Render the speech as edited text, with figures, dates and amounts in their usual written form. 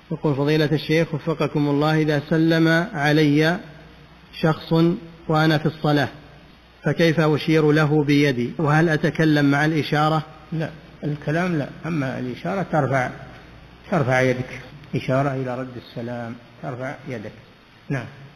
يقول فضيلة الشيخ وفقكم الله، إذا سلم علي شخص وأنا في الصلاة فكيف أشير له بيدي، وهل أتكلم مع الإشارة؟ لا، الكلام لا، أما الإشارة ترفع يدك، إشارة إلى رد السلام، ترفع يدك. نعم.